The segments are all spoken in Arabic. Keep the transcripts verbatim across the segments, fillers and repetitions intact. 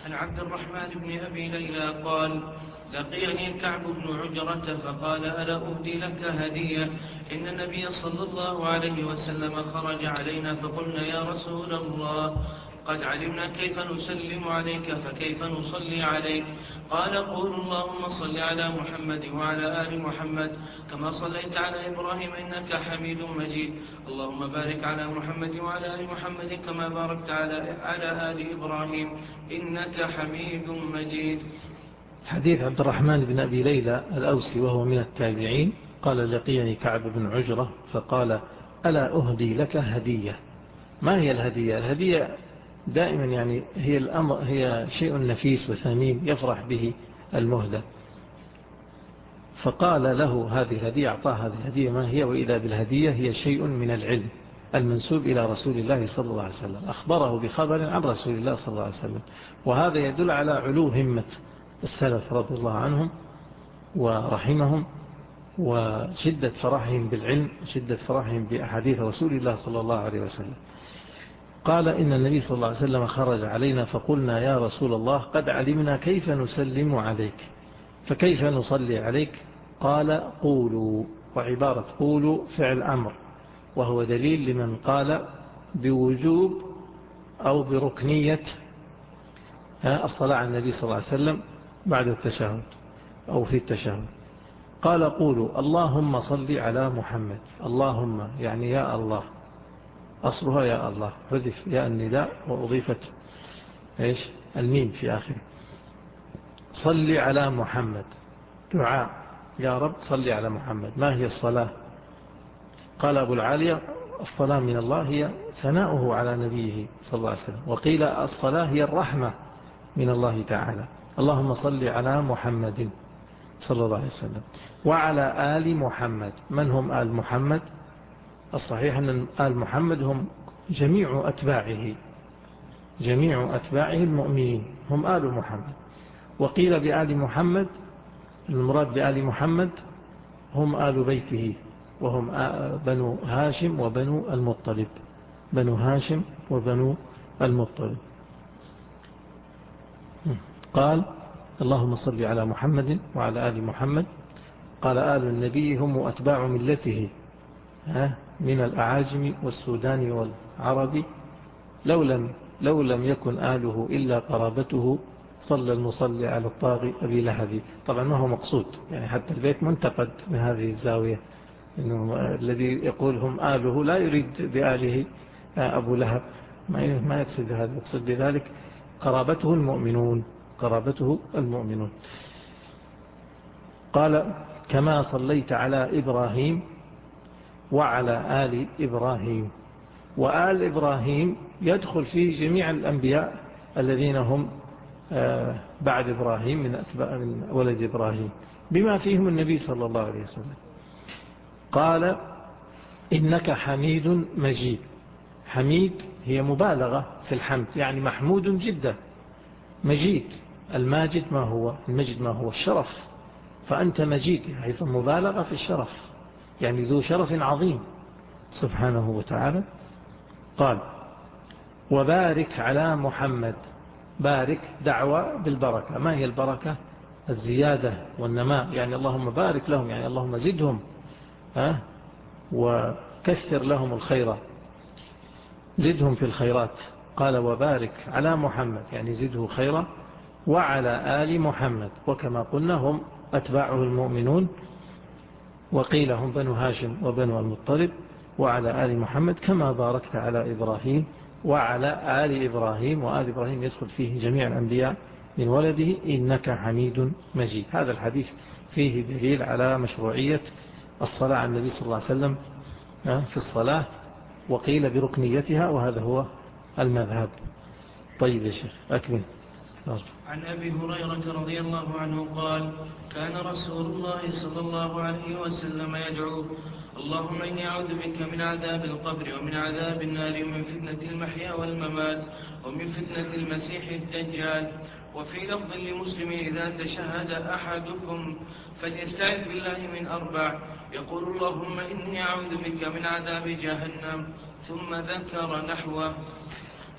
عن عبد الرحمن بن أبي ليلى قال لقيني كعب بن عجرة فقال ألا أهدي لك هدية إن النبي صلى الله عليه وسلم خرج علينا فقلنا يا رسول الله قد علمنا كيف نسلم عليك فكيف نصلي عليك قال قول اللهم صل على محمد وعلى آل محمد كما صليت على إبراهيم إنك حميد مجيد اللهم بارك على محمد وعلى آل محمد كما باركت على على آل إبراهيم إنك حميد مجيد. حديث عبد الرحمن بن أبي ليلى الأوسي وهو من التابعين قال لقيني كعب بن عجرة فقال ألا أهدي لك هدية. ما هي الهدية؟ الهدية دائما يعني هي الأمر هي شيء نفيس وثمين يفرح به المهدى. فقال له هذه الهدية، أعطاه هذه الهدية ما هي، وإذا بالهدية هي شيء من العلم المنسوب إلى رسول الله صلى الله عليه وسلم، أخبره بخبر عن رسول الله صلى الله عليه وسلم. وهذا يدل على علو همة السلف رضي الله عنهم ورحمهم وشدة فرحهم بالعلم وشدة فرحهم بأحاديث رسول الله صلى الله عليه وسلم. قال إن النبي صلى الله عليه وسلم خرج علينا فقلنا يا رسول الله قد علمنا كيف نسلم عليك فكيف نصلي عليك قال قولوا، وعبارة قولوا فعل أمر، وهو دليل لمن قال بوجوب أو بركنية الصلاة على النبي صلى الله عليه وسلم بعد التشهد أو في التشهد. قال قولوا اللهم صل على محمد، اللهم يعني يا الله، أصلها يا الله، حذف يا النداء وأضيفت إيش الميم في آخره. صل على محمد دعاء يا رب صل على محمد. ما هي الصلاة؟ قال أبو العالية الصلاة من الله هي ثناؤه على نبيه صلى الله عليه وسلم، وقيل الصلاة هي الرحمة من الله تعالى. اللهم صل على محمد صلى الله عليه وسلم وعلى آل محمد. من هم آل محمد؟ الصحيح أن آل محمد هم جميع أتباعه، جميع أتباعه المؤمنين هم آل محمد. وقيل بآل محمد المراد بآل محمد هم آل بيته، وهم بنو هاشم وبنو المطلب، بنو هاشم وبنو المطلب. قال اللهم صل على محمد وعلى آل محمد. قال آل النبي هم أتباع ملته من الأعاجم والسودان والعرب، لو لم, لو لم يكن آله إلا قرابته صلى المصلي على الطاغي أبي لهب. طبعا ما هو مقصود، يعني حتى البيت منتقد من هذه الزاوية، إنه الذي يقول هم آله لا يريد بآله أبو لهب، ما يقصد هذا، يقصد بذلك قرابته المؤمنون، قرابته المؤمنون. قال كما صليت على إبراهيم وعلى آل إبراهيم. وآل إبراهيم يدخل فيه جميع الأنبياء الذين هم بعد إبراهيم من أتباع من ولد إبراهيم، بما فيهم النبي صلى الله عليه وسلم. قال إنك حميد مجيد. حميد هي مبالغة في الحمد، يعني محمود جدا. مجيد، الماجد ما هو المجد؟ ما هو الشرف، فأنت مجيد حيث مبالغة في الشرف، يعني ذو شرف عظيم سبحانه وتعالى. قال وبارك على محمد. بارك دعوة بالبركة. ما هي البركة؟ الزيادة والنماء، يعني اللهم بارك لهم، يعني اللهم زدهم ها وكثر لهم الخير، زدهم في الخيرات. قال وبارك على محمد يعني زده خيرا، وعلى آل محمد، وكما قلنا هم أتباعه المؤمنون، وقيل هم بنو هاشم وبنو المطلب. وعلى آل محمد كما باركت على إبراهيم وعلى آل إبراهيم. وآل إبراهيم يدخل فيه جميع الأنبياء من ولده إنك حميد مجيد. هذا الحديث فيه دليل على مشروعية الصلاة على النبي صلى الله عليه وسلم في الصلاة، وقيل بركنيتها، وهذا هو المذهب. طيب يا شيخ أكمل. عن أبي هريرة رضي الله عنه قال كان رسول الله صلى الله عليه وسلم يدعو اللهم إني أعوذ بك من عذاب القبر ومن عذاب النار ومن فتنة المحيا والممات ومن فتنة المسيح الدجال. وفي لفظ لمسلم إذا تشهد أحدكم فليستعذ بالله من أربع، يقول اللهم إني أعوذ بك من عذاب جهنم، ثم ذكر نحوه.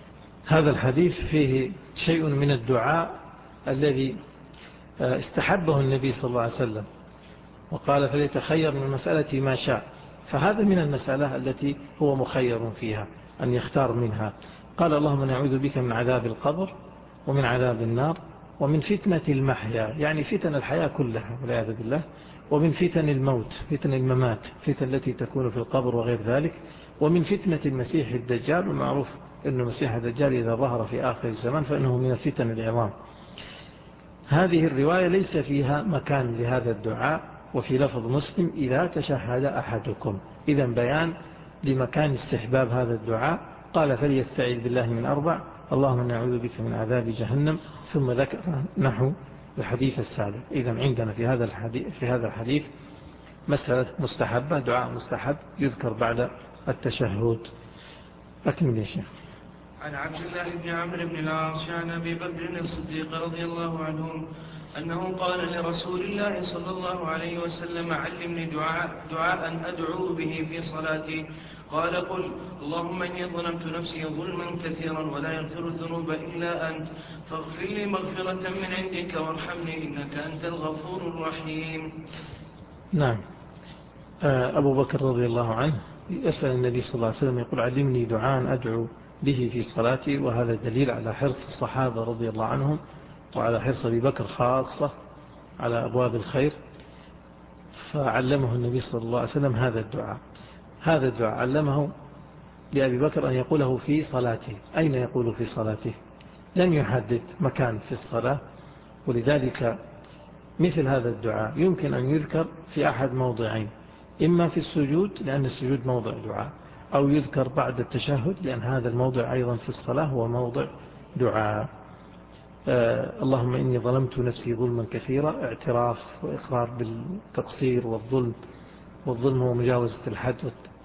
هذا الحديث فيه شيء من الدعاء الذي استحبه النبي صلى الله عليه وسلم وقال فليتخير من المسألة ما شاء، فهذا من المسألة التي هو مخير فيها أن يختار منها. قال اللهم نعوذ بك من عذاب القبر ومن عذاب النار ومن فتنة المحيا، يعني فتن الحياة كلها والعياذ بالله، ومن فتن الموت، فتن الممات، فتن التي تكون في القبر وغير ذلك، ومن فتنة المسيح الدجال. ومعروف أن المسيح الدجال إذا ظهر في آخر الزمان فإنه من الفتن العظام. هذه الرواية ليس فيها مكان لهذا الدعاء، وفي لفظ مسلم إذا تشهد أحدكم، إذا بيان لمكان استحباب هذا الدعاء. قال فليستعيذ بالله من أربع، اللهم نعوذ بك من عذاب جهنم، ثم ذكر نحو الحديث السابق. إذا عندنا في هذا الحديث في هذا الحديث مسألة مستحبة، دعاء مستحب يذكر بعد التشهد. أكمل يا شيخ. عن عبد الله بن عمرو بن العاص عن أبي بكر الصديق رضي الله عنه أنه قال لرسول الله صلى الله عليه وسلم علمني دعاء, دعاء أدعو به في صلاتي. قال قل اللهم إني ظلمت نفسي ظلما كثيرا ولا يغفر الذنوب إلا أنت فاغفر لي مغفرة من عندك وارحمني إنك أنت الغفور الرحيم. نعم. أبو بكر رضي الله عنه يسأل النبي صلى الله عليه وسلم يقول علمني دعاء أدعو به في صلاتي، وهذا دليل على حرص الصحابة رضي الله عنهم وعلى حرص أبي بكر خاصة على أبواب الخير، فعلمه النبي صلى الله عليه وسلم هذا الدعاء. هذا الدعاء علمه لأبي بكر أن يقوله في صلاته. أين يقول في صلاته؟ لم يحدد مكان في الصلاة، ولذلك مثل هذا الدعاء يمكن أن يذكر في أحد موضعين، إما في السجود لأن السجود موضع دعاء، أو يذكر بعد التشهد لأن هذا الموضع أيضا في الصلاة هو موضع دعاء. آه اللهم إني ظلمت نفسي ظلما كثيرا، اعتراف وإقرار بالتقصير والظلم، والظلم هو مجاوزة الحد،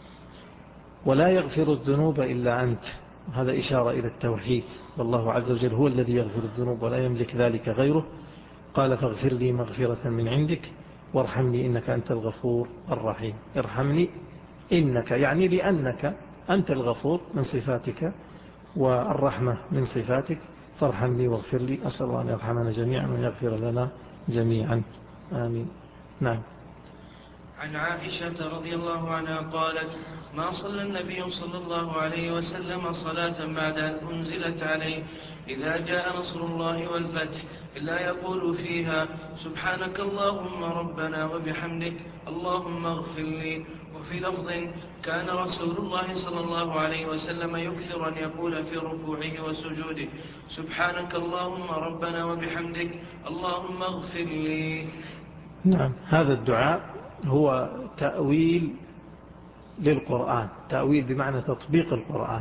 ولا يغفر الذنوب إلا أنت، هذا إشارة إلى التوحيد، والله عز وجل هو الذي يغفر الذنوب ولا يملك ذلك غيره. قال فاغفر لي مغفرة من عندك وارحمني إنك أنت الغفور الرحيم. ارحمني إنك يعني لأنك أنت الغفور من صفاتك والرحمة من صفاتك، فارحمني واغفر لي. أسأل الله أن يرحمنا جميعا ويغفر لنا جميعا، آمين. نعم. عن عائشة رضي الله عنها قالت ما صلى النبي صلى الله عليه وسلم صلاة بعد أن أنزلت عليه إذا جاء نصر الله والفتح إلا يقول فيها سبحانك اللهم ربنا وبحمدك اللهم اغفر لي. وفي لفظ كان رسول الله صلى الله عليه وسلم يكثر أن يقول في ركوعه وسجوده سبحانك اللهم ربنا وبحمدك اللهم اغفر لي. نعم. هذا الدعاء هو تأويل للقرآن، تأويل بمعنى تطبيق القرآن.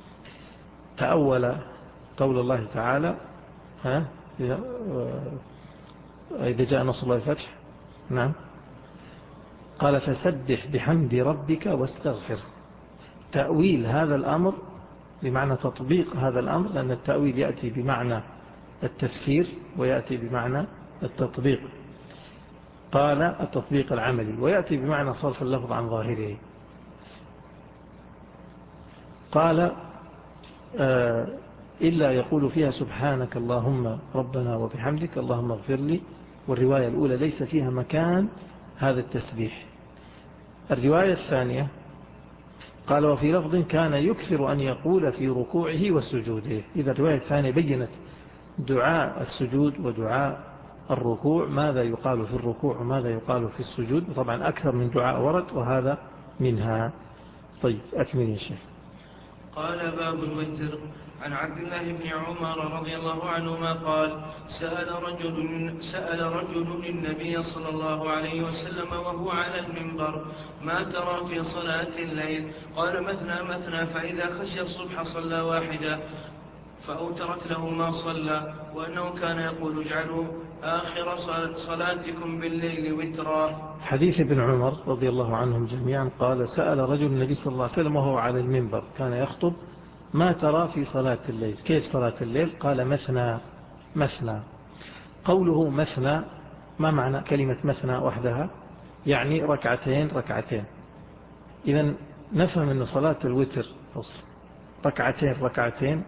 تأول قول الله تعالى ها إذا جاء نصر الله الفتح، نعم، قال فسبح بحمد ربك واستغفر. تأويل هذا الأمر بمعنى تطبيق هذا الأمر، لأن التأويل يأتي بمعنى التفسير ويأتي بمعنى التطبيق. قال التطبيق العملي، ويأتي بمعنى صرف اللفظ عن ظاهره. قال آه إلا يقول فيها سبحانك اللهم ربنا وبحمدك اللهم اغفر لي. والرواية الأولى ليس فيها مكان هذا التسبيح. الرواية الثانية قال وفي لفظ كان يكثر أن يقول في ركوعه وسجوده. إذا الرواية الثانية بيّنت دعاء السجود ودعاء الركوع، ماذا يقال في الركوع وماذا يقال في السجود، طبعا أكثر من دعاء ورد وهذا منها. طيب أكمل يا شيخ. قال باب الوتر. عن عبد الله بن عمر رضي الله عنهما قال سأل رجل, سأل رجل النبي صلى الله عليه وسلم وهو على المنبر ما ترى في صلاة الليل؟ قال مثنى مثنى، فإذا خشي الصبح صلى واحدة فأوترت له ما صلى، وأنه كان يقول اجعلوا آخر صلاتكم بالليل وترا. حديث ابن عمر رضي الله عنهم جميعا قال سأل رجل النبي صلى الله عليه وسلم وهو على المنبر كان يخطب ما ترى في صلاة الليل؟ كيف صلاة الليل؟ قال مثنى مثنى. قوله مثنى ما معنى كلمة مثنى وحدها؟ يعني ركعتين ركعتين. إذن نفهم أن صلاة الوتر ركعتين ركعتين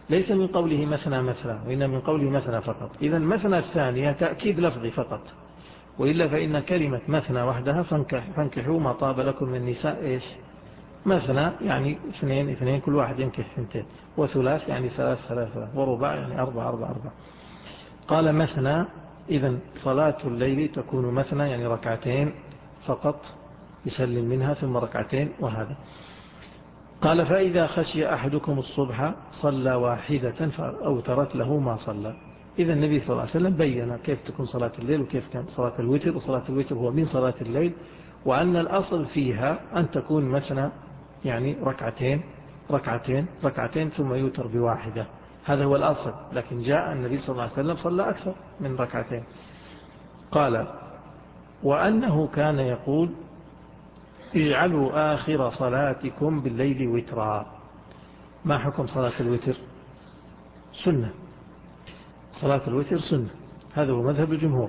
ليس من قوله مثنى مثنى، وإنما من قوله مثنى فقط. إذا مثنى الثانية تأكيد لفظي فقط، وإلا فإن كلمة مثنى وحدها فانكح فانكحوا ما طاب لكم من النساء إيش مثنى يعني اثنين اثنين كل واحد ينكح اثنتين، وثلاث يعني ثلاث ثلاثة، ورباع يعني أربع أربع أربع. قال مثنى، إذن صلاة الليل تكون مثنى يعني ركعتين فقط يسلم منها ثم ركعتين وهذا. قال فإذا خشي أحدكم الصبح صلى واحدة فأوترت له ما صلى. إذا النبي صلى الله عليه وسلم بيّن كيف تكون صلاة الليل وكيف كان صلاة الوتر، وصلاة الوتر هو من صلاة الليل، وأن الأصل فيها أن تكون مثنى يعني ركعتين ركعتين ركعتين ثم يوتر بواحدة، هذا هو الأصل. لكن جاء النبي صلى الله عليه وسلم صلى أكثر من ركعتين. قال وأنه كان يقول اجعلوا آخر صلاتكم بالليل وترا. ما حكم صلاة الوتر؟ سنة، صلاة الوتر سنة، هذا هو مذهب الجمهور.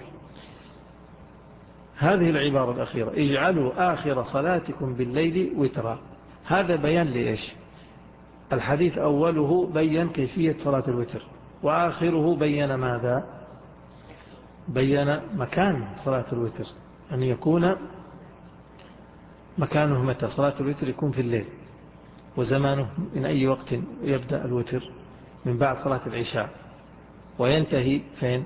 هذه العبارة الأخيرة اجعلوا آخر صلاتكم بالليل وترا، هذا بيان لإيش؟ الحديث أوله بيّن كيفية صلاة الوتر، وآخره بيّن ماذا؟ بيّن مكان صلاة الوتر، أن يكون مكانه متى؟ صلاة الوتر يكون في الليل، وزمانه من أي وقت يبدأ الوتر؟ من بعد صلاة العشاء، وينتهي فين؟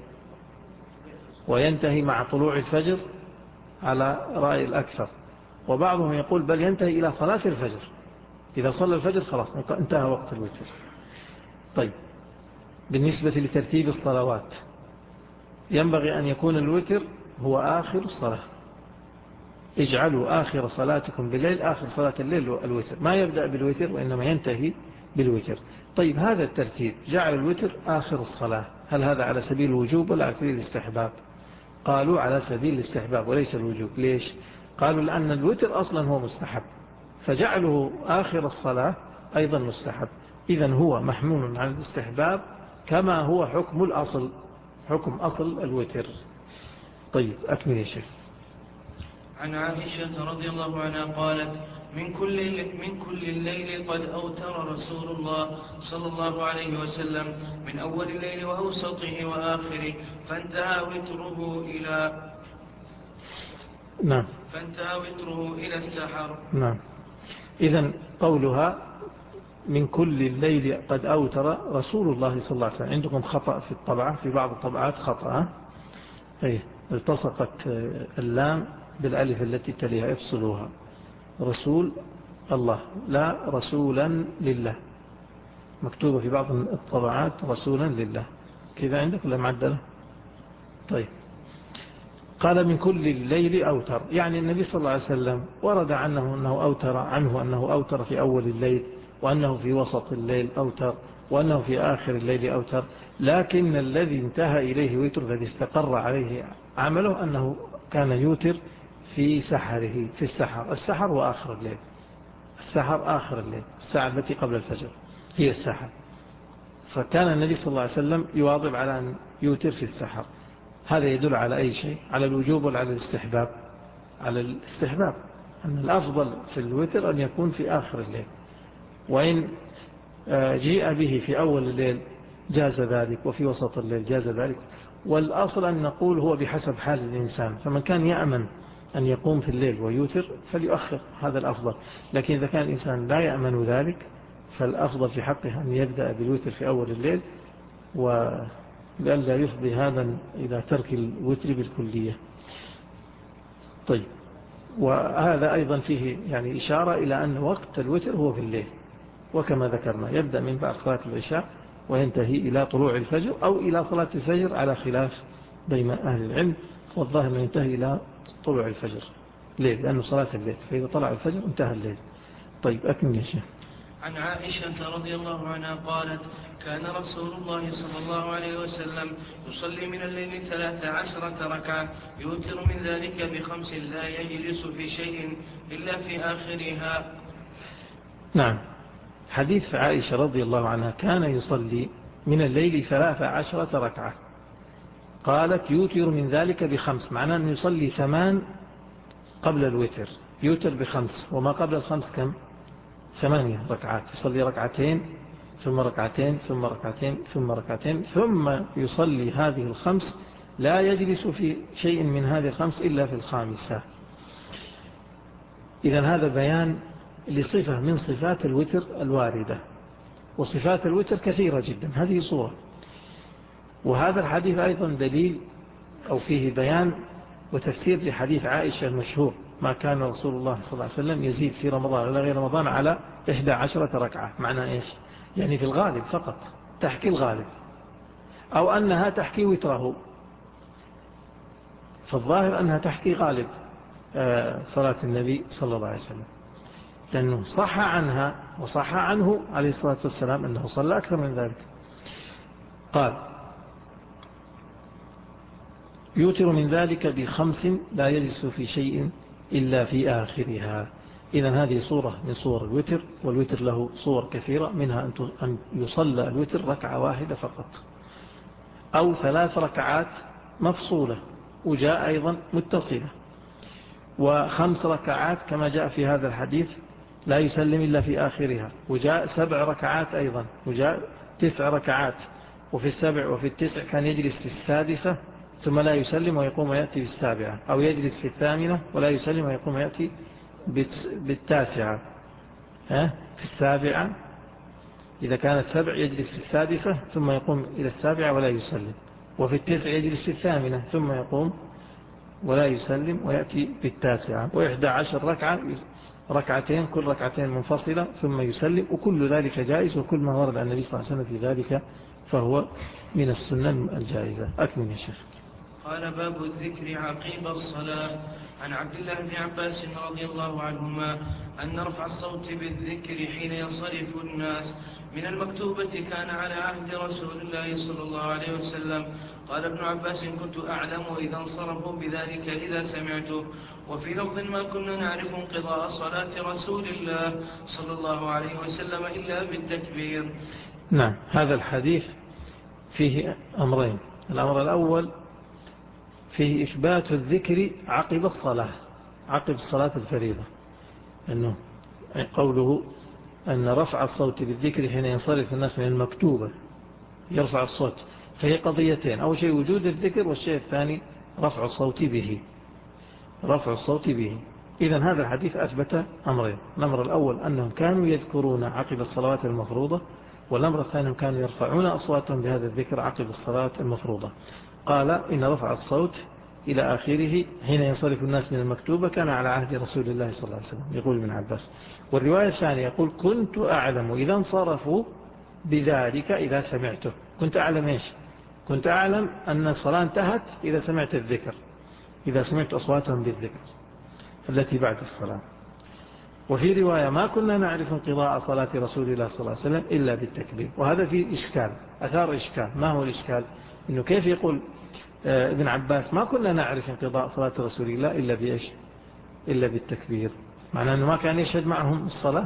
وينتهي مع طلوع الفجر على رأي الأكثر، وبعضهم يقول بل ينتهي إلى صلاة الفجر، إذا صلى الفجر خلاص انتهى وقت الوتر. طيب بالنسبة لترتيب الصلوات ينبغي أن يكون الوتر هو آخر الصلاة، اجعلوا آخر صلاتكم بالليل، آخر صلاة الليل الوتر، ما يبدأ بالوتر وإنما ينتهي بالوتر. طيب هذا الترتيب جعل الوتر آخر الصلاة، هل هذا على سبيل الوجوب ولا على سبيل الاستحباب؟ قالوا على سبيل الاستحباب وليس الوجوب. ليش؟ قالوا لأن الوتر أصلا هو مستحب، فجعله آخر الصلاة أيضا مستحب، إذن هو محمول على الاستحباب كما هو حكم الأصل، حكم أصل الوتر. طيب أكمل يا شيخ. عن عائشة رضي الله عنها قالت من كل من كل الليل قد أوتر رسول الله صلى الله عليه وسلم من أول الليل وأوسطه وآخره، فانتهى وتره إلى نعم فانتهى وتره إلى السحر. نعم. إذن قولها من كل الليل قد أوتر رسول الله صلى الله عليه وسلم، عندكم خطأ في الطبعة، في بعض الطبعات خطأ، أي التصقت اللام بالألف التي تليها، افصلوها، رسول الله لا رسولا لله، مكتوبة في بعض الطبعات رسولا لله، كذا عندك ولا معدلة؟ طيب قال من كل الليل أوتر، يعني النبي صلى الله عليه وسلم ورد عنه أنه أوتر عنه أنه أوتر في أول الليل، وأنه في وسط الليل أوتر، وأنه في آخر الليل أوتر، لكن الذي انتهى إليه وتر الذي استقر عليه عمله أنه كان يوتر في سحره، في السحر، السحر وآخر الليل، السحر آخر الليل، الساعة التي قبل الفجر هي السحر، فكان النبي صلى الله عليه وسلم يواظب على أن يوتر في السحر. هذا يدل على أي شيء؟ على الوجوب ولا على الاستحباب؟ على الاستحباب، أن الأفضل في الوتر أن يكون في آخر الليل، وإن جيء به في أول الليل جاز ذلك، وفي وسط الليل جاز ذلك، والأصل أن نقول هو بحسب حال الإنسان، فمن كان يأمن أن يقوم في الليل ويوتر فليؤخر، هذا الأفضل. لكن إذا كان الإنسان لا يأمن ذلك فالأفضل في حقه أن يبدأ بالوتر في أول الليل، ولئلا يفضي هذا إلى ترك الوتر بالكلية. طيب وهذا أيضا فيه يعني إشارة إلى أن وقت الوتر هو في الليل، وكما ذكرنا يبدأ من بعد صلاة العشاء وينتهي إلى طلوع الفجر أو إلى صلاة الفجر على خلاف بين أهل العلم، والظاهر ينتهي إلى طلوع الفجر ليل، لأنه صلاة الليل، فإذا طلع الفجر انتهى الليل. طيب أكمل يا شيخ. عن عائشة رضي الله عنها قالت كان رسول الله صلى الله عليه وسلم يصلي من الليل ثلاث عشرة ركعة، يوتر من ذلك بخمس لا يجلس في شيء إلا في آخرها. نعم، حديث عائشة رضي الله عنها كان يصلي من الليل ثلاث عشرة ركعة، قالت يوتر من ذلك بخمس، معناه أن يصلي ثمان قبل الوتر، يوتر بخمس، وما قبل الخمس كم؟ ثمانية ركعات، يصلي ركعتين ثم ركعتين ثم ركعتين ثم ركعتين ثم يصلي هذه الخمس، لا يجلس في شيء من هذه الخمس إلا في الخامسة. إذن هذا بيان لصفة من صفات الوتر الواردة، وصفات الوتر كثيرة جدا. هذه صورة. وهذا الحديث أيضا دليل أو فيه بيان وتفسير لحديث عائشة المشهور: ما كان رسول الله صلى الله عليه وسلم يزيد في رمضان ولا غير رمضان على إحدى عشرة ركعة. معنى إيش؟ يعني في الغالب فقط، تحكي الغالب، أو أنها تحكي وتره. فالظاهر أنها تحكي غالب صلاة النبي صلى الله عليه وسلم، لأنه صح عنها وصح عنه عليه الصلاة والسلام أنه صلى أكثر من ذلك. قال: يوتر من ذلك بخمس لا يجلس في شيء إلا في آخرها. إذن هذه صورة من صور الوتر، والوتر له صور كثيرة، منها أن يصلى الوتر ركعة واحدة فقط، أو ثلاث ركعات مفصولة، وجاء أيضا متصلة، وخمس ركعات كما جاء في هذا الحديث لا يسلم إلا في آخرها، وجاء سبع ركعات أيضا، وجاء تسع ركعات، وفي السبع وفي التسع كان يجلس في السادسة ثم لا يسلم ويقوم ويأتي بالسابعة، أو يجلس في الثامنة ولا يسلم ويقوم ويأتي بالتاسعة. ها؟ في السابعة إذا كانت سبع يجلس في السادسة ثم يقوم إلى السابعة ولا يسلم، وفي التسع يجلس في الثامنة ثم يقوم ولا يسلم ويأتي بالتاسعة، وإحدى عشر ركعة ركعتين كل ركعتين منفصلة ثم يسلم، وكل ذلك جائز، وكل ما ورد عن النبي صلى الله عليه وسلم في ذلك فهو من السنن الجائزة. أكمل يا شيخ. قال: باب الذكر عقيب الصلاة. عن عبد الله بن عباس رضي الله عنهما أن رفع الصوت بالذكر حين ينصرف الناس من المكتوبة كان على عهد رسول الله صلى الله عليه وسلم. قال ابن عباس: كنت أعلم إذا انصرفوا بذلك إذا سمعته. وفي لفظ: ما كنا نعرف انقضاء صلاة رسول الله صلى الله عليه وسلم إلا بالتكبير. نعم، هذا الحديث فيه أمرين. الأمر الأول فيه إثبات الذكر عقب الصلاة، عقب الصلاة الفريضة، أنه قوله أن رفع الصوت بالذكر حين ينصرف الناس من المكتوبة يرفع الصوت، فهي قضيتين: أول شيء وجود الذكر، والشيء الثاني رفع الصوت به، رفع الصوت به. إذن هذا الحديث أثبت أمرين: الأمر الأول أنهم كانوا يذكرون عقب الصلوات المفروضة، والأمر الثاني كانوا يرفعون أصواتهم بهذا الذكر عقب الصلاة المفروضة. قال: إن رفع الصوت إلى آخره حين ينصرف الناس من المكتوبة كان على عهد رسول الله صلى الله عليه وسلم، يقول ابن عباس. والرواية الثانية يقول: كنت أعلم إذا انصرفوا بذلك إذا سمعته. كنت أعلم إيش؟ كنت أعلم أن الصلاة انتهت إذا سمعت الذكر، إذا سمعت أصواتهم بالذكر التي بعد الصلاة. وفي رواية: ما كنا نعرف انقضاء صلاة رسول الله صلى الله عليه وسلم إلا بالتكبير. وهذا فيه إشكال، أثار إشكال. ما هو الإشكال؟ إنه كيف يقول ابن عباس ما كنا نعرف انقضاء صلاة رسول الله إلا بإيش؟ إلا بالتكبير، معناه أنه ما كان يشهد معهم الصلاة.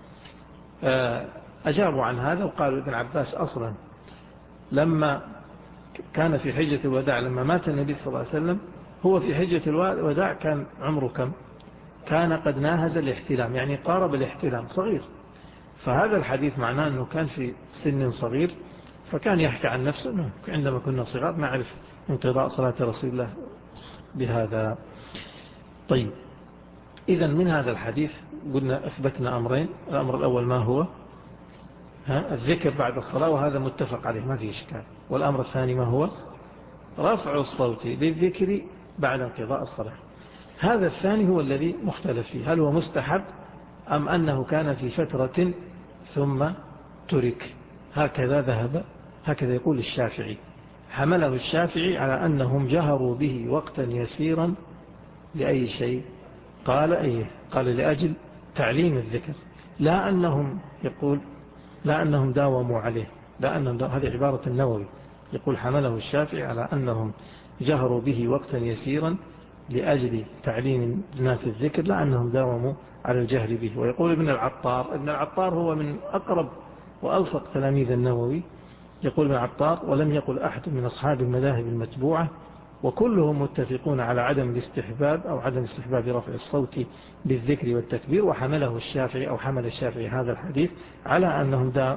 أجابوا عن هذا وقالوا ابن عباس أصلا لما كان في حجة الوداع، لما مات النبي صلى الله عليه وسلم، هو في حجة الوداع كان عمره كم؟ كان قد ناهز الاحتلام، يعني قارب الاحتلام، صغير. فهذا الحديث معناه أنه كان في سن صغير، فكان يحكي عن نفسه أنه عندما كنا صغار نعرف انقضاء صلاة رسول الله بهذا. طيب، إذن من هذا الحديث قلنا أثبتنا أمرين: الأمر الأول ما هو؟ ها؟ الذكر بعد الصلاة، وهذا متفق عليه ما فيه إشكال. والأمر الثاني ما هو؟ رفع الصوت بالذكر بعد انقضاء الصلاة. هذا الثاني هو الذي مختلف فيه، هل هو مستحب أم أنه كان في فترة ثم ترك. هكذا ذهب، هكذا يقول الشافعي. حمله الشافعي على أنهم جهروا به وقتا يسيرا لأي شيء؟ قال أيه؟ قال لأجل تعليم الذكر، لا أنهم يقول لا أنهم داوموا عليه، لا أنهم داوموا. هذه عبارة النووي، يقول حمله الشافعي على أنهم جهروا به وقتا يسيرا لأجل تعليم الناس الذكر، لا أنهم داوموا على الجهر به. ويقول ابن العطار، ابن العطار هو من أقرب وألصق تلاميذ النووي، يقول ابن العطار: ولم يقل أحد من أصحاب المذاهب المتبوعة وكلهم متفقون على عدم الاستحباب أو عدم استحباب رفع الصوت بالذكر والتكبير. وحمله الشافعي أو حمل الشافعي هذا الحديث على أنهم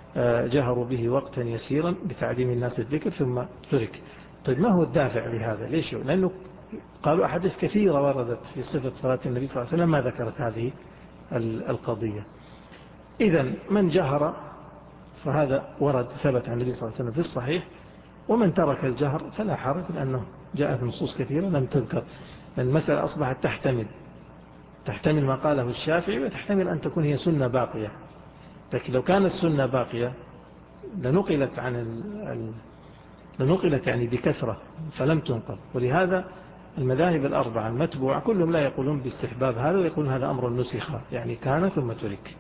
جهروا به وقتا يسيرا بتعليم الناس الذكر ثم ترك. طيب ما هو الدافع لهذا؟ ليش؟ لأنه قالوا أحاديث كثيرة وردت في صفة صلاة النبي صلى الله عليه وسلم ما ذكرت هذه القضية. إذن من جهر فهذا ورد ثبت عن النبي صلى الله عليه وسلم في الصحيح، ومن ترك الجهر فلا حرج، لأنه جاءت نصوص كثيرة لم تذكر. المسألة أصبحت تحتمل تحتمل ما قاله الشافعي، وتحتمل أن تكون هي سنة باقية. لكن لو كانت السنة باقية لنقلت عن ال... لنقلت يعني بكثرة فلم تنقل. ولهذا المذاهب الأربعة المتبوعة كلهم لا يقولون باستحباب هذا، ويقولون هذا أمر نسخ، يعني كان ثم ترك.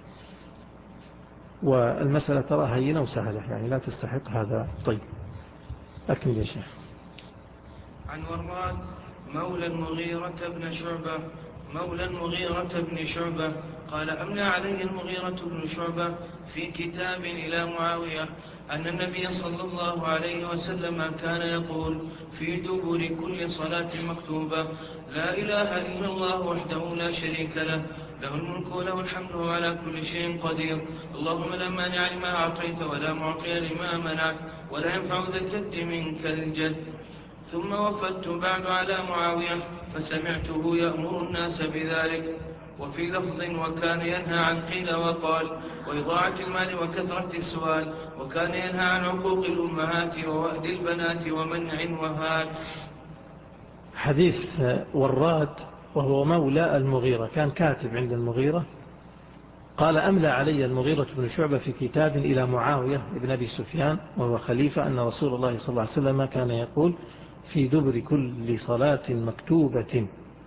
والمسألة ترى هينة وسهلة، يعني لا تستحق هذا. طيب أكمل يا شيخ. عن وراد مولى المغيرة بن شعبة مولى المغيرة بن شعبة قال أملى علي المغيرة بن شعبة في كتاب إلى معاوية أن النبي صلى الله عليه وسلم كان يقول في دبر كل صلاة مكتوبة لا إله إلا الله وحده لا شريك له له الملك وله الحمد على كل شيء قدير اللهم لا مانع لما أعطيت ولا معطي لما منعت ولا ينفع ذا الجد منك الجد. ثم وفدت بعد على معاوية فسمعته يأمر الناس بذلك. وفي لفظ وكان ينهى عن قيل وقال وإضاعة المال وكثرة السؤال وكان ينهى عن عقوق الأمهات ووأد البنات ومنع وهات. حديث وراد وهو مولى المغيرة، كان كاتب عند المغيرة، قال أملى علي المغيرة بن شعبة في كتاب إلى معاوية بن أبي سفيان وهو خليفة أن رسول الله صلى الله عليه وسلم كان يقول في دبر كل صلاة مكتوبة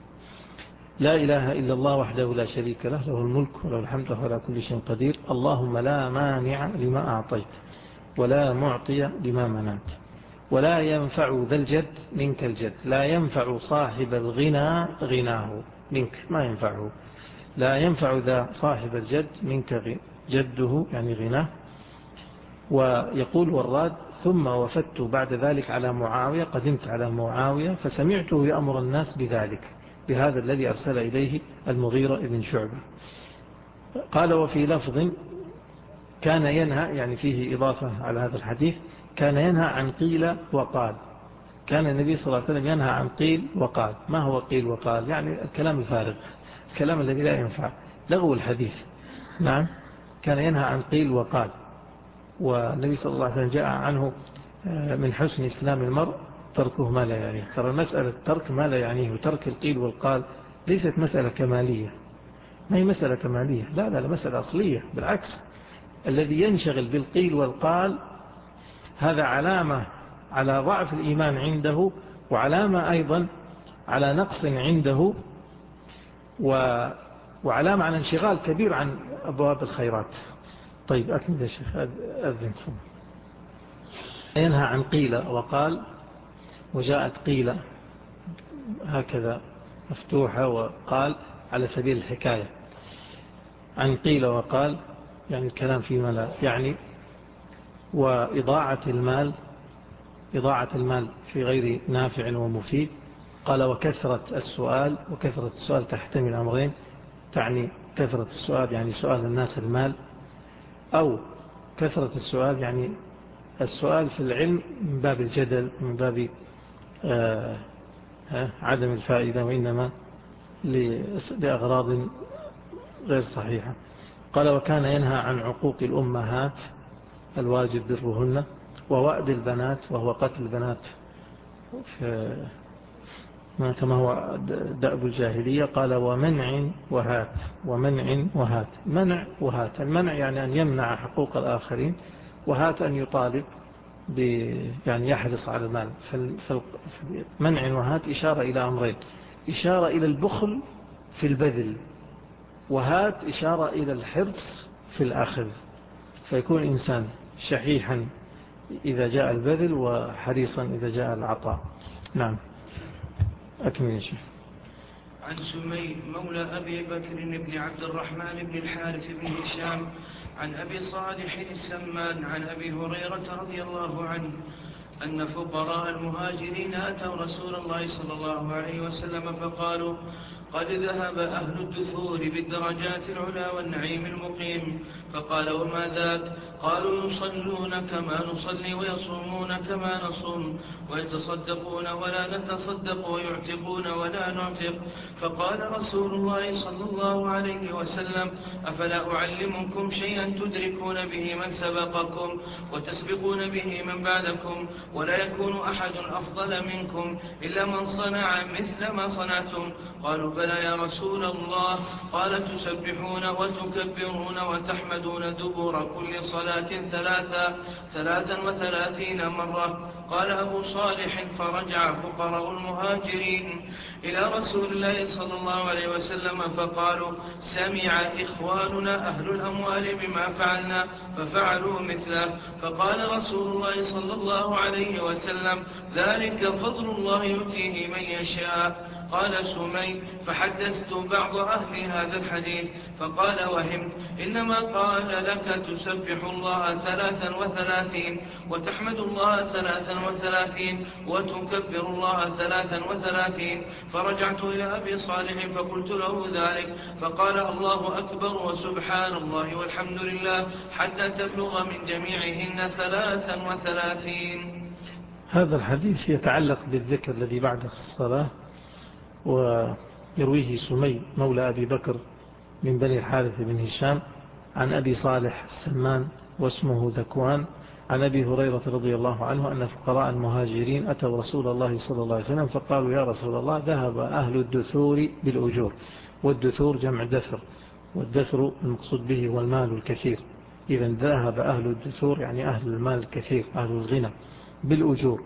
لا إله إلا الله وحده لا شريك له له الملك وله الحمد وهو على كل شيء قدير اللهم لا مانع لما أعطيت ولا معطي لما منعت ولا ينفع ذا الجد منك الجد. لا ينفع صاحب الغنى غناه منك، ما ينفعه. لا ينفع ذا صاحب الجد منك جده يعني غناه. ويقول وراد ثم وفدت بعد ذلك على معاوية، قدمت على معاوية فسمعته يأمر الناس بذلك بهذا الذي أرسل إليه المغيرة بن شعبة. قال وفي لفظ كان ينهى، يعني فيه إضافة على هذا الحديث، كان ينهى عن قيل وقال. كان النبي صلى الله عليه وسلم ينهى عن قيل وقال. ما هو قيل وقال؟ يعني الكلام الفارغ، الكلام الذي لا ينفع، لغو الحديث. نعم، كان ينهى عن قيل وقال. والنبي صلى الله عليه وسلم جاء عنه من حسن إسلام المرء تركه ما لا يعنيه. ترى مسألة ترك ما لا يعنيه وترك القيل والقال ليست مسألة كمالية، ما هي مسألة كمالية، لا لا لا، مسألة أصلية. بالعكس، الذي ينشغل بالقيل والقال هذا علامة على ضعف الإيمان عنده، وعلامة أيضا على نقص عنده، وعلامة على انشغال كبير عن أبواب الخيرات. طيب أكمل يا شيخ، أذنتم. ينهى عن قيل وقال، وجاءت قيل هكذا مفتوحة وقال على سبيل الحكاية. عن قيل وقال يعني الكلام فيما لا يعني. وإضاعة المال، إضاعة المال في غير نافع ومفيد. قال وكثرة السؤال، وكثرة السؤال تحتمل أمرين، تعني كثرة السؤال يعني سؤال الناس المال، أو كثرة السؤال يعني السؤال في العلم من باب الجدل، من باب آه عدم الفائدة، وإنما لأغراض غير صحيحة. قال وكان ينهى عن عقوق الأمهات الواجب برهن، ووأد البنات وهو قتل البنات كما هو دأب الجاهلية. قال ومنع وهات، ومنع وهات، منع وهات. المنع يعني أن يمنع حقوق الآخرين، وهات أن يطالب يعني يحرص على المال. فمنع وهات إشارة إلى أمرين، إشارة إلى البخل في البذل، وهات إشارة إلى الحرص في الأخذ، فيكون إنسان شحيحا إذا جاء البذل وحريصا إذا جاء العطاء. نعم أكمل يا شيخ. عن سمي مولى أبي بكر بن عبد الرحمن بن الحارث بن هشام عن أبي صالح السمان عن أبي هريرة رضي الله عنه أن فقراء المهاجرين أتوا رسول الله صلى الله عليه وسلم فقالوا قد ذهب أهل الدثور بالدرجات العلا والنعيم المقيم. فقال وما ذاك؟ قالوا يصلون كما نصلي ويصومون كما نصوم ويتصدقون ولا نتصدق ويعتقون ولا نعتق. فقال رسول الله صلى الله عليه وسلم أفلا أعلمكم شيئا تدركون به من سبقكم وتسبقون به من بعدكم ولا يكون أحد أفضل منكم إلا من صنع مثل ما صنعتم؟ قالوا بلى يا رسول الله. قال تسبحون وتكبرون وتحمدون دبر كل صلاة ثلاثا ثلاثا وثلاثين مرة. قال أبو صالح فرجع فقراء المهاجرين إلى رسول الله صلى الله عليه وسلم فقالوا سمع إخواننا أهل الأموال بما فعلنا ففعلوا مثله. فقال رسول الله صلى الله عليه وسلم ذلك فضل الله يؤتيه من يشاء. قال سمي فحدثت بعض أهل هذا الحديث فقال وهمت إنما قال لك تسبح الله ثلاثا وثلاثين وتحمد الله ثلاثا وثلاثين وتكبر الله ثلاثا وثلاثين. فرجعت إلى أبي صالح فقلت له ذلك فقال الله أكبر وسبحان الله والحمد لله حتى تبلغ من جميعهن ثلاثا وثلاثين. هذا الحديث يتعلق بالذكر الذي بعد الصلاة، ويرويه سمي مولى أبي بكر من بني الحارث بن هشام عن أبي صالح السمان واسمه ذكوان عن أبي هريرة رضي الله عنه أن فقراء المهاجرين أتوا رسول الله صلى الله عليه وسلم فقالوا يا رسول الله ذهب أهل الدثور بالأجور. والدثور جمع دثر، والدثر المقصود به هو المال الكثير. إذا ذهب أهل الدثور يعني أهل المال الكثير أهل الغنى بالأجور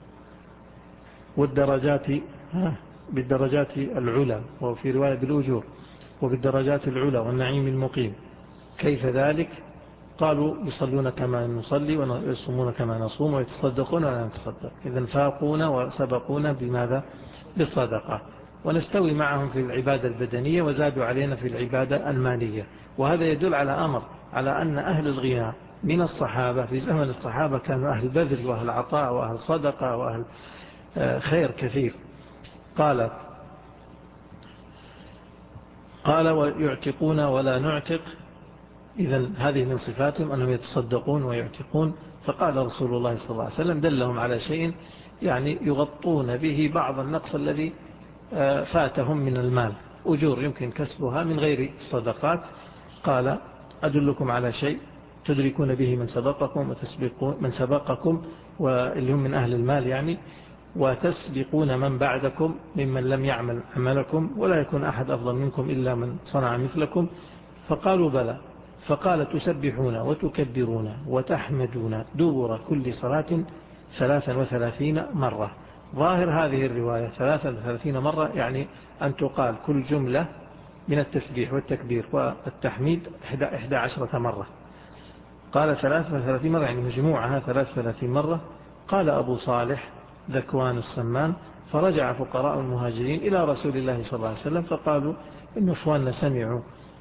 والدرجات بالدرجات العلا، وفي رواية بالأجور وبالدرجات العلا والنعيم المقيم. كيف ذلك؟ قالوا يصلون كما نصلي ويصومون كما نصوم ويتصدقون ولا نتصدق. إذن فاقونا وسبقونا بماذا؟ بالصدقة، ونستوي معهم في العبادة البدنية وزادوا علينا في العبادة المالية. وهذا يدل على أمر على أن أهل الغنى من الصحابة في زمن الصحابة كانوا أهل بذل وأهل عطاء وأهل صدقة وأهل خير كثير. قال قال ويعتقون ولا نعتق. إذن هذه من صفاتهم أنهم يتصدقون ويعتقون. فقال رسول الله صلى الله عليه وسلم دلهم على شيء يعني يغطون به بعض النقص الذي فاتهم من المال، أجور يمكن كسبها من غير صدقات. قال أدلكم على شيء تدركون به من سبقكم وتسبقون من سبقكم واللي هم من أهل المال يعني، وتسبقون من بعدكم ممن لم يعمل عملكم ولا يكون أحد أفضل منكم إلا من صنع مثلكم. فقالوا بلى. فقال تسبحون وتكبرون وتحمدون دبر كل صلاة ثلاثا وثلاثين مرة. ظاهر هذه الرواية ثلاثا وثلاثين مرة يعني أن تقال كل جملة من التسبيح والتكبير والتحميد إحدى عشرة مرة. قال ثلاثا وثلاثين مرة يعني مجموعها ثلاثا وثلاثين مرة. قال أبو صالح ذكوان السمان فرجع فقراء المهاجرين إلى رسول الله صلى الله عليه وسلم فقالوا إن إخواننا سمعوا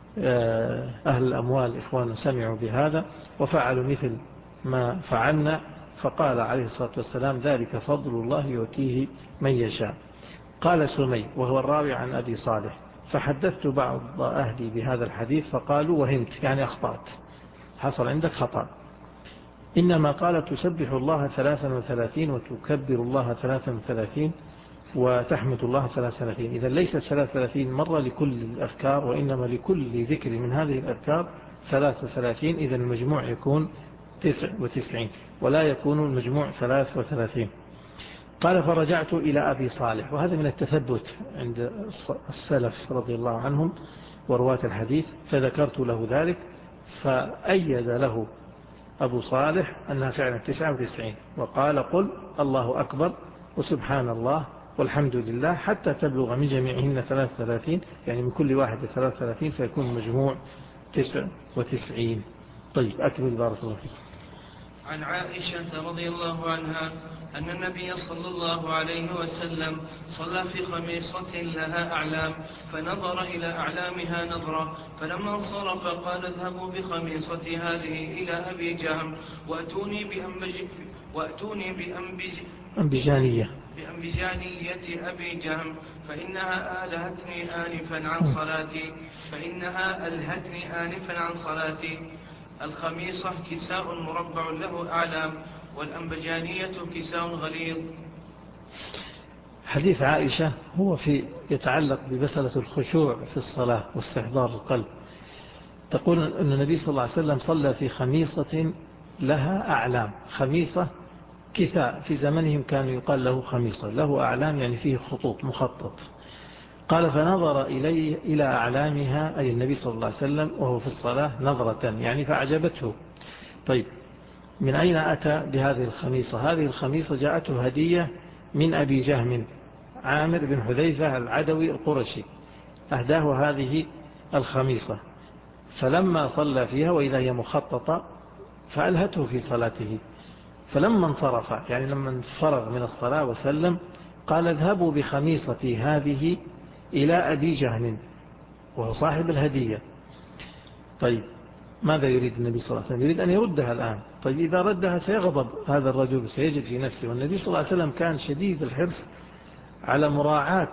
أهل الأموال إخواننا سمعوا بهذا وفعلوا مثل ما فعلنا. فقال عليه الصلاة والسلام ذلك فضل الله يؤتيه من يشاء. قال سمي وهو الراوي عن أبي صالح فحدثت بعض أهلي بهذا الحديث فقالوا وهمت يعني أخطأت، حصل عندك خطأ. إنما قال تسبح الله ثلاثا وثلاثين وتكبر الله ثلاثا وثلاثين وتحمد الله ثلاثا وثلاثين. إذا ليست ثلاثا وثلاثين مرة لكل الأذكار وإنما لكل ذكر من هذه الأذكار ثلاثا وثلاثين. إذا المجموع يكون تسع وتسعين ولا يكون المجموع ثلاث وثلاثين. قال فرجعت إلى أبي صالح، وهذا من التثبت عند السلف رضي الله عنهم ورواة الحديث، فذكرت له ذلك فأيد له أبو صالح أنها فعلا تسعة وتسعين وقال قل الله أكبر وسبحان الله والحمد لله حتى تبلغ من جميعهن ثلاث وثلاثين يعني من كل واحد ثلاث وثلاثين فيكون المجموع تسع وتسعين. طيب أكمل بارك الله فيك. عن عائشة رضي الله عنها أن النبي صلى الله عليه وسلم صلى في خميصة لها أعلام فنظر إلى أعلامها نظرة فلما انصرف قال اذهبوا بخميصة هذه إلى أبي جهم وأتوني بأنبج وأتوني بأنبج أنبجانية بأنبجانية أبي جهم فإنها ألهتني آنفا عن صلاتي فإنها ألهتني آنفا عن صلاتي. الخميصة كساء مربع له أعلام، والأنبجانية كساء غليظ. حديث عائشة هو في يتعلق بمسألة الخشوع في الصلاة واستحضار القلب. تقول أن النبي صلى الله عليه وسلم صلى في خميصة لها أعلام. خميصة كساء في زمنهم كان يقال له خميصة، له أعلام يعني فيه خطوط مخطط. قال فنظر إلي إلى أعلامها أي النبي صلى الله عليه وسلم وهو في الصلاة نظرة يعني فأعجبته. طيب من أين أتى بهذه الخميصة؟ هذه الخميصة جاءته هدية من أبي جهم عامر بن حذيفة العدوي القرشي، أهداه هذه الخميصة، فلما صلى فيها وإذا هي مخططة فألهته في صلاته. فلما انصرف يعني لما فرغ من الصلاة وسلم قال اذهبوا بخميصتي هذه إلى أبي جهم وهو صاحب الهدية. طيب ماذا يريد النبي صلى الله عليه وسلم؟ يريد أن يردها الآن. طيب إذا ردها سيغضب هذا الرجل سيجد في نفسه، والنبي صلى الله عليه وسلم كان شديد الحرص على مراعاة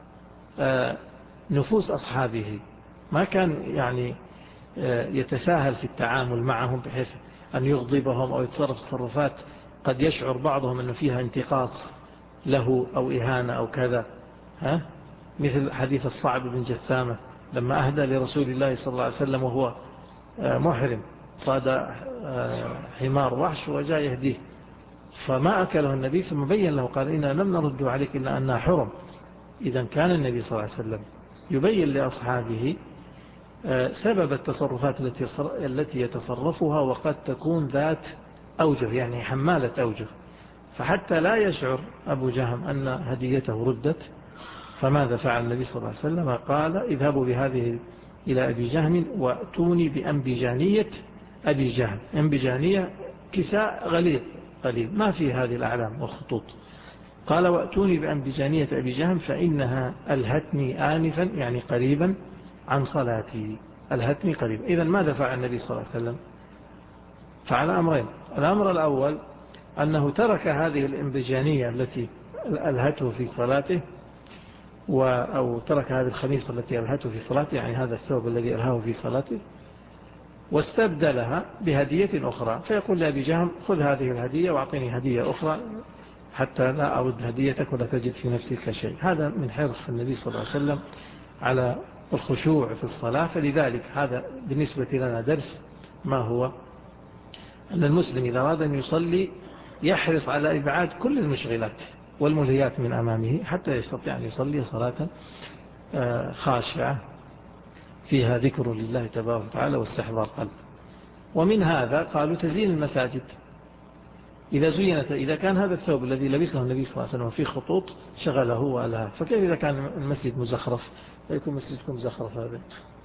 نفوس أصحابه، ما كان يعني يتساهل في التعامل معهم بحيث أن يغضبهم أو يتصرف تصرفات قد يشعر بعضهم أنه فيها انتقاص له أو إهانة أو كذا. ها؟ مثل حديث الصعب بن جثامة لما أهدى لرسول الله صلى الله عليه وسلم وهو محرم صاد حمار وحش وجاء يهديه فما أكله النبي، ثم بين له قال إنا لم نرد عليك إلا أنها حرم. إذا كان النبي صلى الله عليه وسلم يبين لأصحابه سبب التصرفات التي يتصرفها وقد تكون ذات أوجه يعني حمالة أوجه، فحتى لا يشعر أبو جهم أن هديته ردت فماذا فعل النبي صلى الله عليه وسلم؟ قال اذهبوا بهذه إلى أبي جهم وأتوني بأنبجانية أبي جهم. أنبجانية كساء غليظ غليظ ما في هذه الأعلام والخطوط. قال وأتوني بأنبجانية أبي جهم فإنها ألهتني آنفا يعني قريبا عن صلاتي. ألهتني قريبا. إذن ماذا فعل النبي صلى الله عليه وسلم؟ فعل أمرين. الأمر الأول أنه ترك هذه الأنبجانية التي ألهته في صلاته أو ترك هذه الخميصة التي ألهته في صلاته يعني هذا الثوب الذي ألهاه في صلاته واستبدلها بهدية أخرى، فيقول لأبي جهم خذ هذه الهدية وأعطيني هدية أخرى حتى لا أرد هديتك ولا تجد في نفسك شيء. هذا من حرص النبي صلى الله عليه وسلم على الخشوع في الصلاة. فلذلك هذا بالنسبة لنا درس ما هو أن المسلم إذا أراد أن يصلي يحرص على إبعاد كل المشغلات والملهيات من أمامه حتى يستطيع أن يصلي صلاة خاشعة فيها ذكر لله تبارك وتعالى واستحضار قلب. ومن هذا قالوا تزيين المساجد إذا زينت، إذا كان هذا الثوب الذي لبسه النبي صلى الله عليه وسلم فيه خطوط شغله وألها، فكيف إذا كان المسجد مزخرف؟ فيكون مسجدكم مزخرف هذا.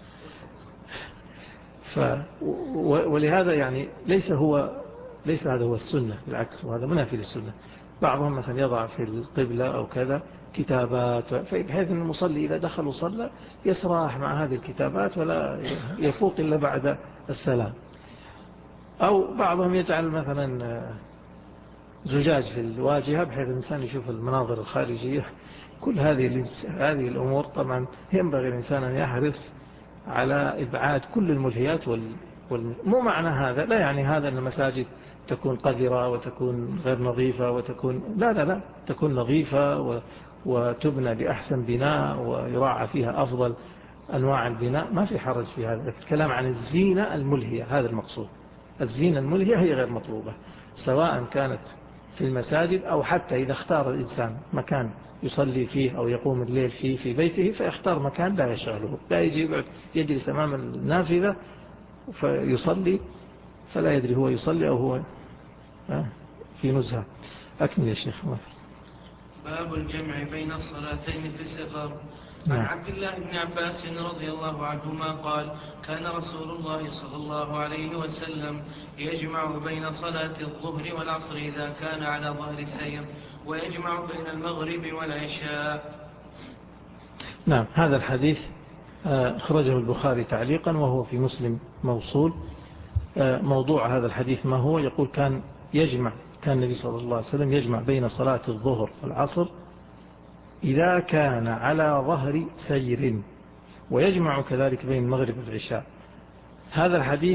ف ولهذا يعني ليس هو ليس هذا هو السنة، بالعكس وهذا منافي للسنة. بعضهم مثلا يضع في القبلة أو كذا كتابات بحيث أن المصلي إذا دخل وصلى يسرح مع هذه الكتابات ولا يفوق إلا بعد السلام. أو بعضهم يجعل مثلا زجاج في الواجهة بحيث الإنسان يشوف المناظر الخارجية. كل هذه هذه الأمور طبعا ينبغي الإنسان أن يحرص على إبعاد كل الملهيات وال مو معنى هذا لا يعني هذا أن المساجد تكون قذرة وتكون غير نظيفة وتكون لا لا لا تكون نظيفة وتبنى بأحسن بناء ويراعى فيها أفضل أنواع البناء، ما في حرج في هذا. الكلام عن الزينة الملهية هذا المقصود. الزينة الملهية هي غير مطلوبة سواء كانت في المساجد أو حتى إذا اختار الإنسان مكان يصلي فيه أو يقوم الليل فيه في بيته فيختار مكان لا يشغله، لا يجي يجلس أمام النافذة فيصلي فلا يدري هو يصلي أو هو في نزهة. أكمل يا شيخ. باب الجمع بين الصلاتين في السفر. عن عبد الله بن عباس رضي الله عنهما قال كان رسول الله صلى الله عليه وسلم يجمع بين صلاة الظهر والعصر إذا كان على ظهر سير، ويجمع بين المغرب والعشاء. نعم، هذا الحديث أخرجه البخاري تعليقا وهو في مسلم موصول. موضوع هذا الحديث ما هو؟ يقول كان يجمع كان النبي صلى الله عليه وسلم يجمع بين صلاة الظهر والعصر إذا كان على ظهر سير، ويجمع كذلك بين المغرب والعشاء. هذا الحديث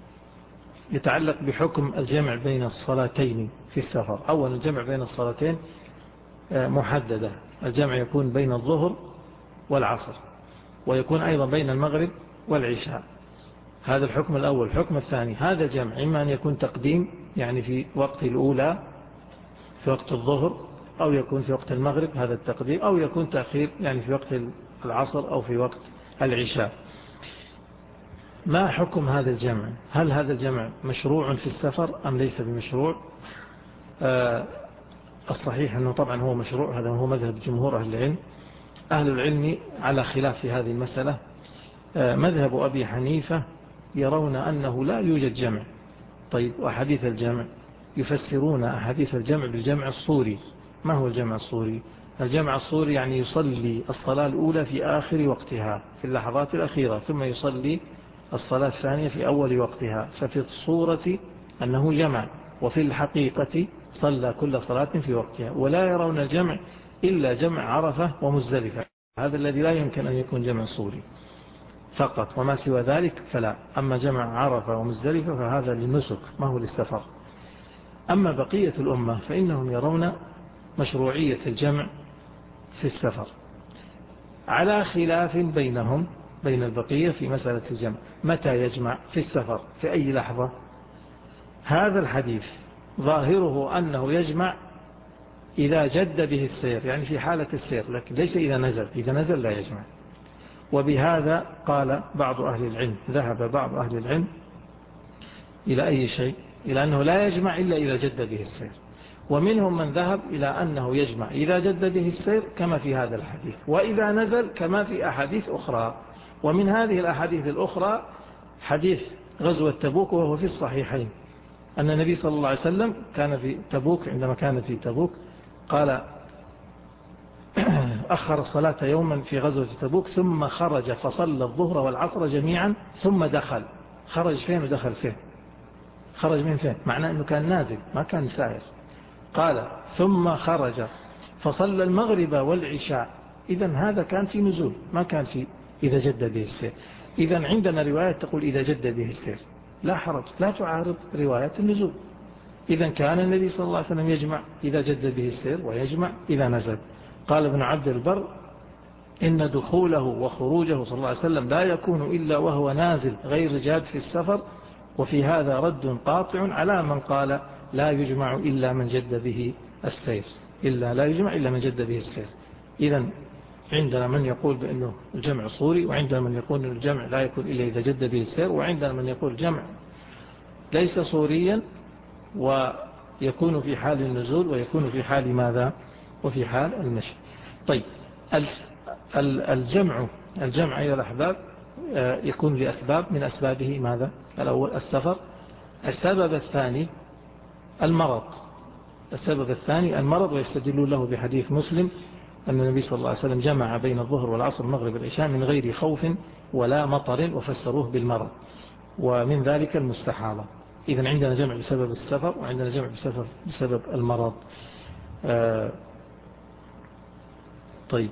يتعلق بحكم الجمع بين الصلاتين في السفر. أولا الجمع بين الصلاتين محددة، الجمع يكون بين الظهر والعصر، ويكون أيضا بين المغرب والعشاء. هذا الحكم الأول. الحكم الثاني هذا الجمع إما أن يكون تقديم يعني في وقت الأولى في وقت الظهر، أو يكون في وقت المغرب هذا التقديم، أو يكون تأخير يعني في وقت العصر أو في وقت العشاء. ما حكم هذا الجمع؟ هل هذا الجمع مشروع في السفر أم ليس بمشروع؟ آه الصحيح أنه طبعا هو مشروع، هذا هو مذهب جمهور أهل العلم. أهل العلم على خلاف في هذه المسألة. آه مذهب أبي حنيفة يرون أنه لا يوجد جمع. طيب وأحاديث الجمع يفسرون أحاديث الجمع بالجمع الصوري. ما هو الجمع الصوري؟ الجمع الصوري يعني يصلي الصلاة الأولى في آخر وقتها في اللحظات الأخيرة، ثم يصلي الصلاة الثانية في أول وقتها، ففي الصورة أنه جمع، وفي الحقيقة صلى كل صلاة في وقتها. ولا يرون الجمع إلا جمع عرفة ومزدلفة، هذا الذي لا يمكن أن يكون جمع صوري فقط، وما سوى ذلك فلا. أما جمع عرفة ومزدلفة فهذا للنسك ما هو للسفر. أما بقية الأمة فإنهم يرون مشروعية الجمع في السفر، على خلاف بينهم بين البقية في مسألة الجمع. متى يجمع في السفر؟ في أي لحظة؟ هذا الحديث ظاهره أنه يجمع إذا جد به السير، يعني في حالة السير، لكن ليس إذا نزل. إذا نزل لا يجمع. وبهذا قال بعض أهل العلم، ذهب بعض أهل العلم إلى أي شيء؟ إلى أنه لا يجمع إلا إذا جد به السير. ومنهم من ذهب إلى أنه يجمع إذا جد به السير كما في هذا الحديث، وإذا نزل كما في أحاديث أخرى. ومن هذه الأحاديث الأخرى حديث غزوة تبوك، وهو في الصحيحين، أن النبي صلى الله عليه وسلم كان في تبوك، عندما كان في تبوك قال أخر الصلاة يوما في غزوة تبوك ثم خرج فصلى الظهر والعصر جميعا ثم دخل. خرج فين ودخل فين؟ خرج من فين؟ معناه أنه كان نازل ما كان سائر. قال ثم خرج فصلى المغرب والعشاء، إذن هذا كان في نزول ما كان في إذا جد به السير. إذن عندنا رواية تقول إذا جد به السير، لا حرج، لا تعارض رواية النزول. إذن كان النبي صلى الله عليه وسلم يجمع إذا جد به السير ويجمع إذا نزل. قال ابن عبد البر إن دخوله وخروجه صلى الله عليه وسلم لا يكون إلا وهو نازل غير جاد في السفر، وفي هذا رد قاطع على من قال لا يجمع إلا من جد به السير، إلا لا يجمع إلا من جد به السير. إذن عندنا من يقول بأنه الجمع صوري، وعندنا من يقول أن الجمع لا يكون إلا إذا جد به السير، وعندنا من يقول الجمع ليس صوريا ويكون في حال النزول ويكون في حال ماذا؟ وفي حال المشي. طيب الجمع الجمع أيها الأحباب يكون لأسباب، من أسبابه ماذا؟ الأول السفر، السبب الثاني المرض السبب الثاني المرض ويستدلون له بحديث مسلم أن النبي صلى الله عليه وسلم جمع بين الظهر والعصر المغرب والعشاء من غير خوف ولا مطر، وفسروه بالمرض، ومن ذلك المستحاضة. إذن عندنا جمع بسبب السفر، وعندنا جمع بسبب, بسبب المرض. آه طيب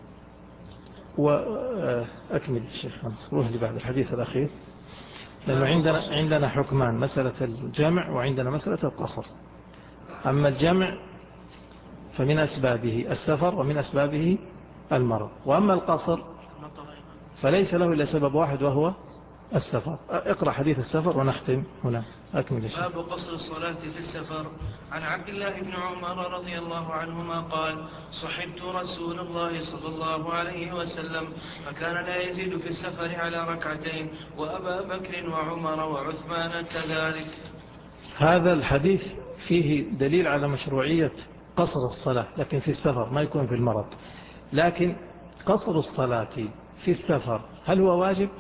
وأكمل الشيخ روح لي بعد الحديث الأخير، لأنه عندنا عندنا حكمان، مسألة الجمع وعندنا مسألة القصر. أما الجمع فمن أسبابه السفر ومن أسبابه المرض، وأما القصر فليس له إلا سبب واحد وهو السفر. اقرأ حديث السفر ونختم هنا. أكمل الشيء. باب قصر الصلاة في السفر. عن عبد الله بن عمر رضي الله عنهما قال صحبت رسول الله صلى الله عليه وسلم فكان لا يزيد في السفر على ركعتين، وأبا بكر وعمر وعثمان كذلك. هذا الحديث فيه دليل على مشروعية قصر الصلاة، لكن في السفر ما يكون في المرض. لكن قصر الصلاة في السفر هل هو واجب؟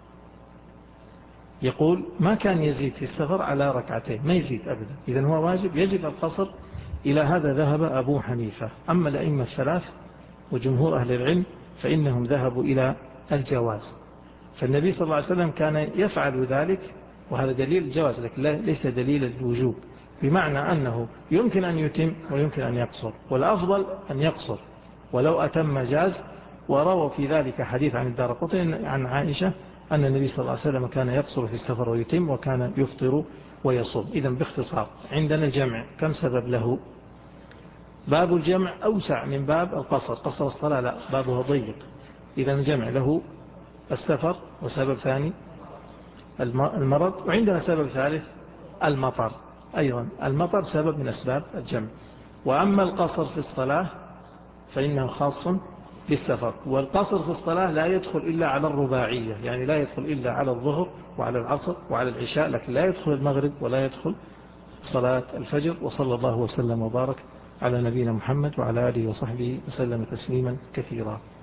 يقول ما كان يزيد في السفر على ركعتين، ما يزيد أبدا، إذن هو واجب يجب القصر. إلى هذا ذهب أبو حنيفة. أما الأئمة الثلاث وجمهور أهل العلم فإنهم ذهبوا إلى الجواز. فالنبي صلى الله عليه وسلم كان يفعل ذلك، وهذا دليل الجواز لكن ليس دليل الوجوب. بمعنى أنه يمكن أن يتم ويمكن أن يقصر، والأفضل أن يقصر، ولو أتم جاز. وروى في ذلك حديث عن الدارقطني عن عائشة أن النبي صلى الله عليه وسلم كان يقصر في السفر ويتم، وكان يفطر ويصوم. إذن باختصار عندنا الجمع كم سبب له؟ باب الجمع أوسع من باب القصر. قصر الصلاة لا، بابه ضيق. إذن الجمع له السفر، وسبب ثاني المرض، وعندنا سبب ثالث المطر. أيضا المطر سبب من أسباب الجمع. وأما القصر في الصلاة فإنه خاص بالسفر، والقصر في الصلاة لا يدخل إلا على الرباعية، يعني لا يدخل إلا على الظهر وعلى العصر وعلى العشاء، لكن لا يدخل المغرب ولا يدخل صلاة الفجر. وصلى الله وسلم وبارك على نبينا محمد وعلى آله وصحبه وسلم تسليما كثيرا.